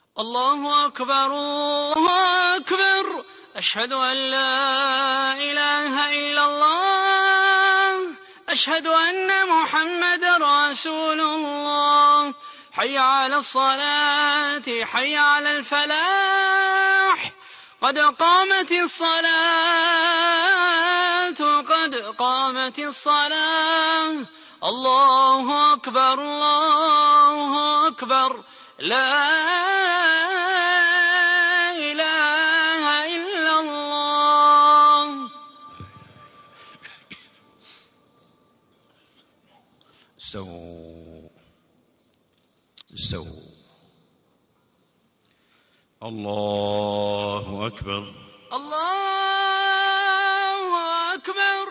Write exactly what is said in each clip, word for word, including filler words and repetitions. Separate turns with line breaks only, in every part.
الله أكبر الله أكبر أشهد أن لا إله إلا الله أشهد أن محمدا رسول الله حي على الصلاة حي على الفلاح قد قامت الصلاة قد قامت الصلاة الله أكبر الله أكبر لا إله إلا الله.
استووا استووا. الله أكبر
الله أكبر.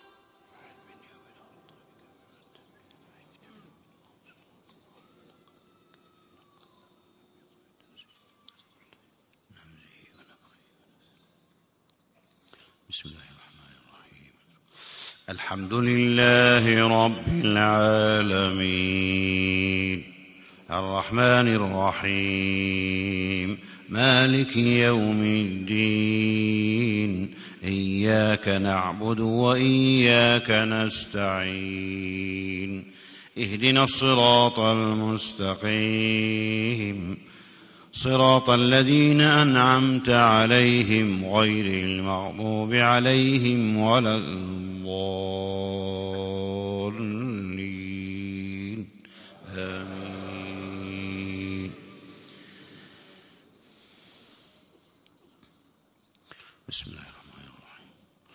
بسم الله الرحمن الرحيم. الحمد لله رب العالمين الرحمن الرحيم مالك يوم الدين إياك نعبد وإياك نستعين اهدنا الصراط المستقيم صراط الذين أنعمت عليهم غير المغضوب عليهم ولا الضالين آمين. بسم الله الرحمن الرحيم.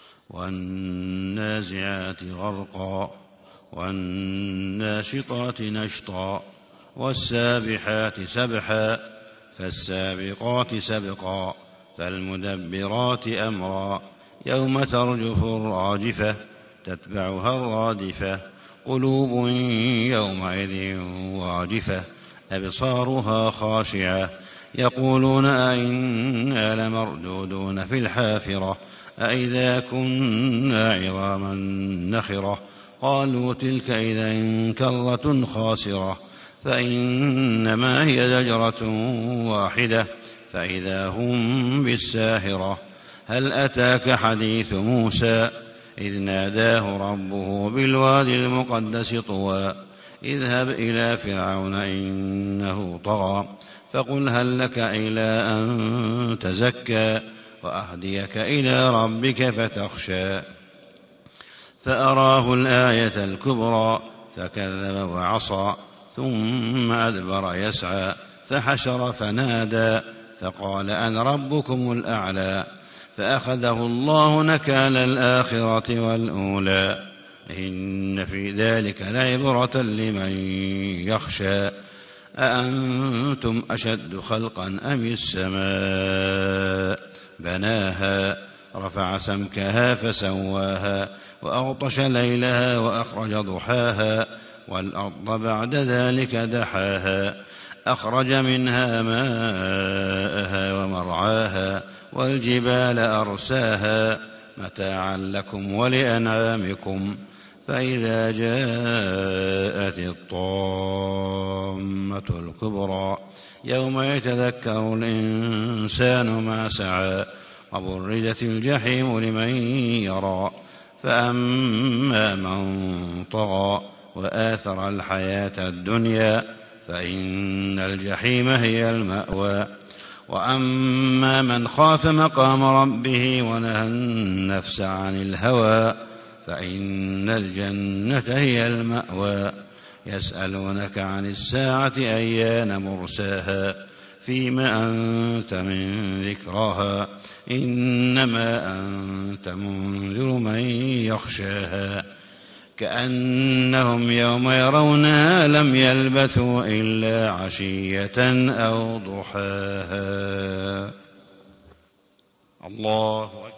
والنازعات غرقا والناشطات نشطا والسابحات سبحا فالسابقات سبقا فالمدبرات أمرا يوم ترجف الراجفة تتبعها الرادفة قلوب يومئذ واجفة أبصارها خاشعة يقولون أئنا لمردودون في الحافرة أئذا كنا عظاما نخرة قالوا تلك إذا كرة خاسرة فإنما هي زجرة واحدة فإذا هم بالساهرة هل أتاك حديث موسى إذ ناداه ربه بالوادي المقدس طوى اذهب إلى فرعون إنه طغى فقل هل لك إلى أن تزكى وأهديك إلى ربك فتخشى فأراه الآية الكبرى فكذب وعصى ثم أدبر يسعى فحشر فنادى فقال أنا ربكم الأعلى فأخذه الله نكال الآخرة والأولى إن في ذلك لعبرة لمن يخشى أأنتم أشد خلقا أم السماء بناها رفع سمكها فسواها وأغطش ليلها وأخرج ضحاها والأرض بعد ذلك دحاها أخرج منها ماءها ومرعاها والجبال أرساها متاعا لكم ولأنعامكم فإذا جاءت الطامة الكبرى يوم يتذكر الإنسان ما سعى وبرزت الجحيم لمن يرى فأما من طغى وآثر الحياة الدنيا فإن الجحيم هي المأوى وأما من خاف مقام ربه ونهى النفس عن الهوى فإن الجنة هي المأوى يسألونك عن الساعة أيان مرساها فيما أنت من ذكراها إنما أنت منذر من يخشاها كأنهم يوم يرونها لم يلبثوا إلا عشية أو ضحاها. الله أكبر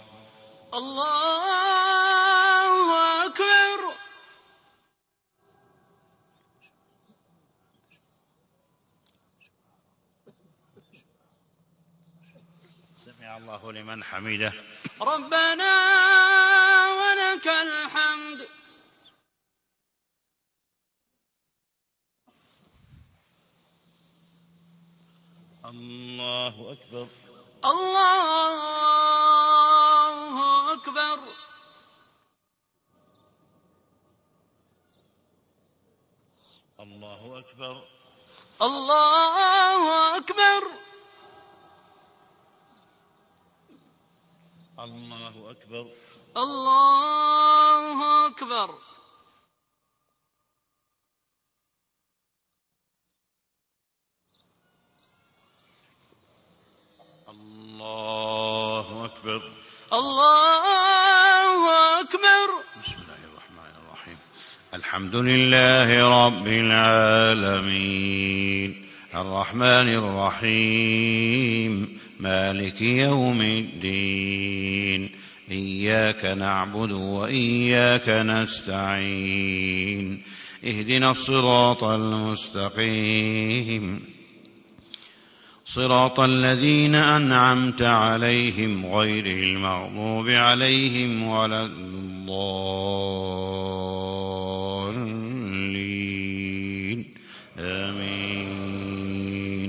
الله أكبر.
سمع الله لمن حمده
ربنا ولك الحمد.
الله أكبر.
الله أكبر.
الله أكبر.
الله أكبر.
الله أكبر.
الله أكبر.
الله أكبر.
الله أكبر.
بسم الله الرحمن الرحيم. الحمد لله رب العالمين الرحمن الرحيم مالك يوم الدين إياك نعبد وإياك نستعين اهدنا الصراط المستقيم صراط الذين أنعمت عليهم غير المغضوب عليهم ولا الضالين آمين.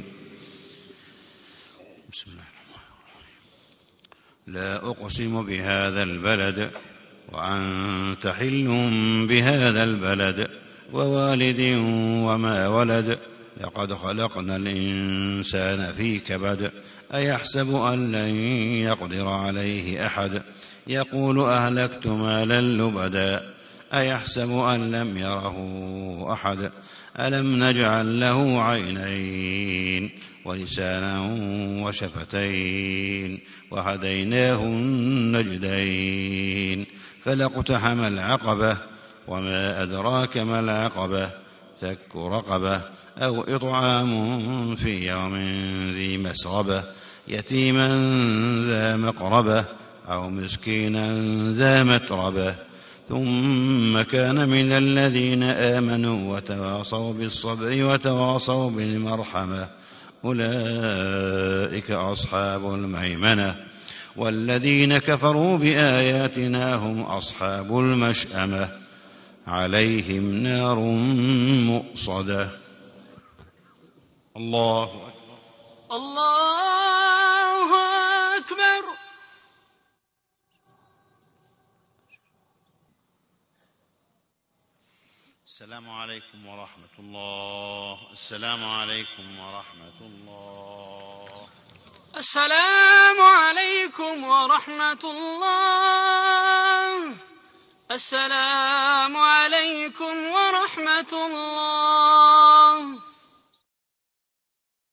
بسم الله الرحمن الرحيم. لا أقسم بهذا البلد وأنت حل بهذا البلد ووالد وما ولد لقد خلقنا الإنسان في كبد أيحسب أن لن يقدر عليه أحد يقول أهلكت مالا لبدا أيحسب أن لم يره أحد ألم نجعل له عينين ولسانا وشفتين وهديناه النجدين فلاقتحم العقبة وما أدراك ما العقبة فك رقبة أو إطعام في يوم ذي مسغبة يتيما ذا مقربة أو مسكينا ذا متربة ثم كان من الذين آمنوا وتواصوا بالصبر وتواصوا بالمرحمة أولئك أصحاب الميمنة والذين كفروا بآياتنا هم أصحاب المشأمة عليهم نار مؤصدة. الله أكبر.
الله أكبر.
السلام عليكم ورحمة الله. السلام عليكم ورحمة الله.
السلام عليكم ورحمة الله. السلام عليكم ورحمة الله.